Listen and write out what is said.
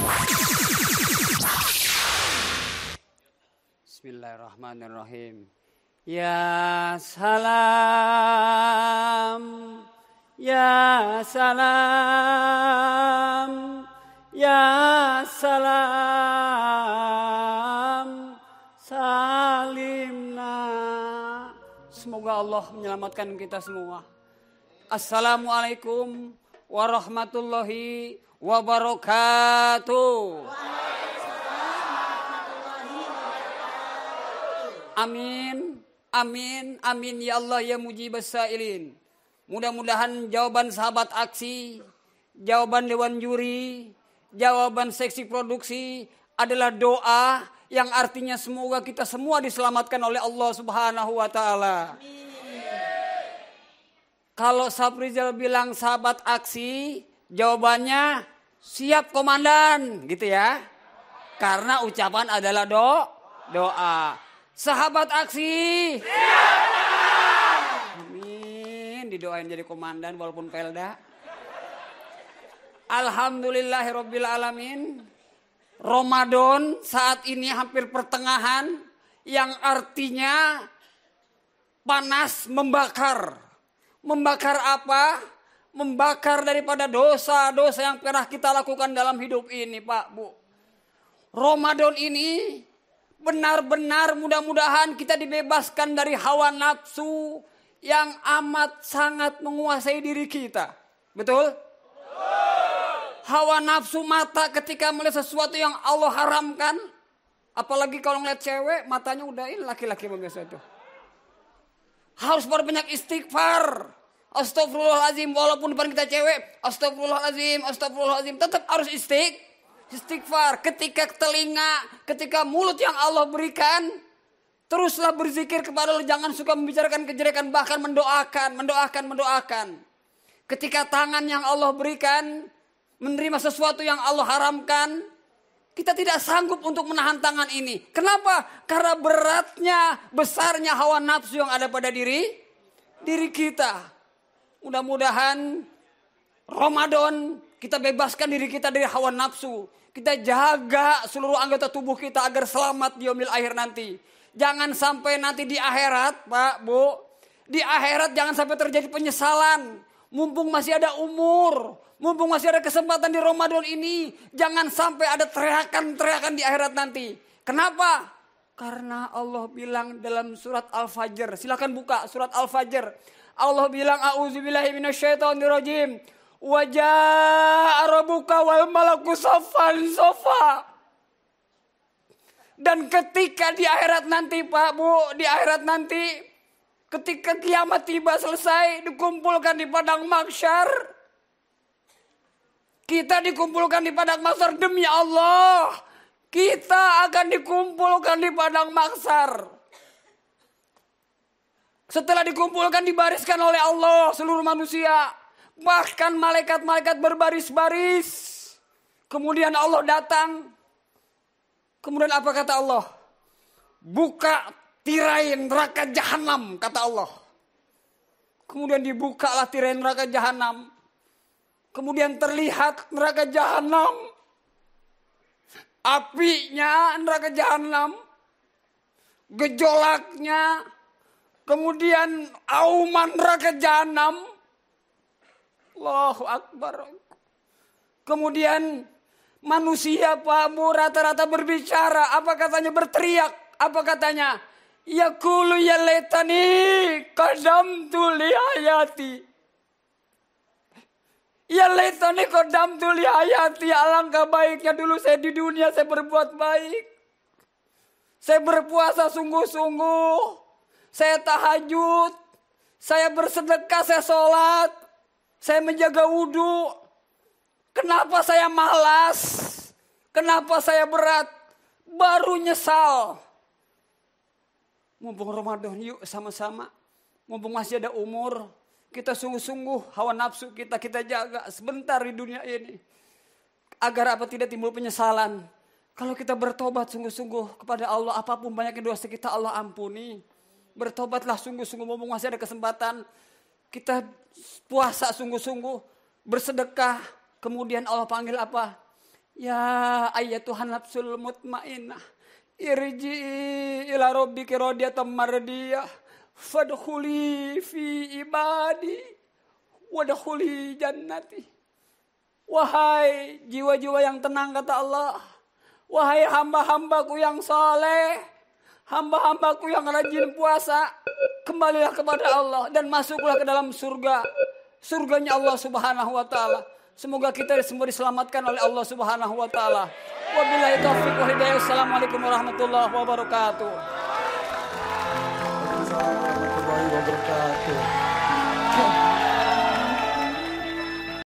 Bismillahirrahmanirrahim. Ya salam, ya salam, ya salam, salimna. Semoga Allah menyelamatkan kita semua. Assalamualaikum warahmatullahi wabarakatuh. Amin, amin, amin ya Allah ya mujibas sa'ilin. Mudah-mudahan jawaban sahabat aksi, jawaban dewan juri, jawaban seksi produksi adalah doa yang artinya semoga kita semua diselamatkan oleh Allah Subhanahu wa taala. Kalau Saprizal bilang sahabat aksi, jawabannya siap komandan, gitu ya. Karena ucapan adalah doa. Sahabat aksi. Amin. Didoain jadi komandan walaupun pelda. Alhamdulillahirabbil alamin. Ramadan saat ini hampir pertengahan yang artinya panas membakar. Membakar apa? Membakar daripada dosa-dosa yang pernah kita lakukan dalam hidup ini, Pak, Bu. Ramadan ini benar-benar mudah-mudahan kita dibebaskan dari hawa nafsu yang amat sangat menguasai diri kita. Betul? Hawa nafsu mata ketika melihat sesuatu yang Allah haramkan. Apalagi kalau ngeliat cewek, matanya udah ini laki-laki biasa itu. Harus berbanyak istighfar. Astagfirullahaladzim. Walaupun depan kita cewek, astagfirullahaladzim. Tetap harus istighfar. Ketika telinga, ketika mulut yang Allah berikan, teruslah berzikir kepada Allah. Jangan suka membicarakan kejelekan, bahkan mendoakan. Ketika tangan yang Allah berikan, menerima sesuatu yang Allah haramkan, kita tidak sanggup untuk menahan tangan ini. Kenapa? Karena beratnya, besarnya hawa nafsu yang ada pada diri kita. Mudah-mudahan Ramadan kita bebaskan diri kita dari hawa nafsu. Kita jaga seluruh anggota tubuh kita agar selamat di yaumil akhir nanti. Jangan sampai nanti di akhirat, Pak, Bu. Di akhirat jangan sampai terjadi penyesalan. Mumpung masih ada umur. Mumpung masih ada kesempatan di Ramadan ini. Jangan sampai ada teriakan-teriakan di akhirat nanti. Kenapa? Karena Allah bilang dalam surat Al-Fajr. Silakan buka surat Al-Fajr. Allah bilang a'udzubillahi minasyaitonirrajim. Wa jaa'a rabbuka wal malaku saffan saffa. Dan ketika di akhirat nanti, Pak, Bu, di akhirat nanti ketika kiamat tiba selesai dikumpulkan di padang mahsyar. Kita dikumpulkan di padang mahsyar demi Allah. Kita akan dikumpulkan di padang mahsyar. Setelah dikumpulkan dibariskan oleh Allah seluruh manusia. Bahkan malaikat-malaikat berbaris-baris. Kemudian Allah datang. Kemudian apa kata Allah? Buka tirai neraka jahanam, kata Allah. Kemudian dibukalah tirai neraka jahanam. Kemudian terlihat neraka jahanam. Apinya neraka jahanam. Gejolaknya. Kemudian auman neraka jahanam. Allahu Akbar. Kemudian manusia, Pak Bu, rata-rata berbicara. Apa katanya? Berteriak. Apa katanya? Yaqulu ya laitani qadamtu li hayati. Ya laitani qadamtu li hayati. Alangkah baiknya dulu saya di dunia saya berbuat baik. Saya berpuasa sungguh-sungguh. Saya tahajud, saya bersedekah, saya sholat, saya menjaga wudhu. Kenapa saya malas? Kenapa saya berat? Baru nyesal. Mumpung Ramadan, yuk sama-sama. Mumpung masih ada umur, kita sungguh-sungguh hawa nafsu kita jaga sebentar di dunia ini. Agar apa tidak timbul penyesalan. Kalau kita bertobat sungguh-sungguh kepada Allah, apapun banyaknya dosa kita Allah ampuni. Bertobatlah sungguh-sungguh, mumpung masih ada kesempatan. Kita puasa sungguh-sungguh, bersedekah. Kemudian Allah panggil apa? Ya ayyatuhan nafsul mutmainnah, irji'i ila rabbiki radiyatan mardiyah, fadkhuli fi ibadi, wadkhuli jannati. Wahai jiwa-jiwa yang tenang, kata Allah. Wahai hamba-hambaku yang saleh, hamba-hambaku yang rajin puasa, kembalilah kepada Allah dan masuklah ke dalam surga. Surganya Allah Subhanahu wa taala. Semoga kita semua diselamatkan oleh Allah Subhanahu wa taala. Wabillahi taufiq wal hidayah. Assalamualaikum warahmatullahi wabarakatuh. Waalaikumsalam warahmatullahi wabarakatuh.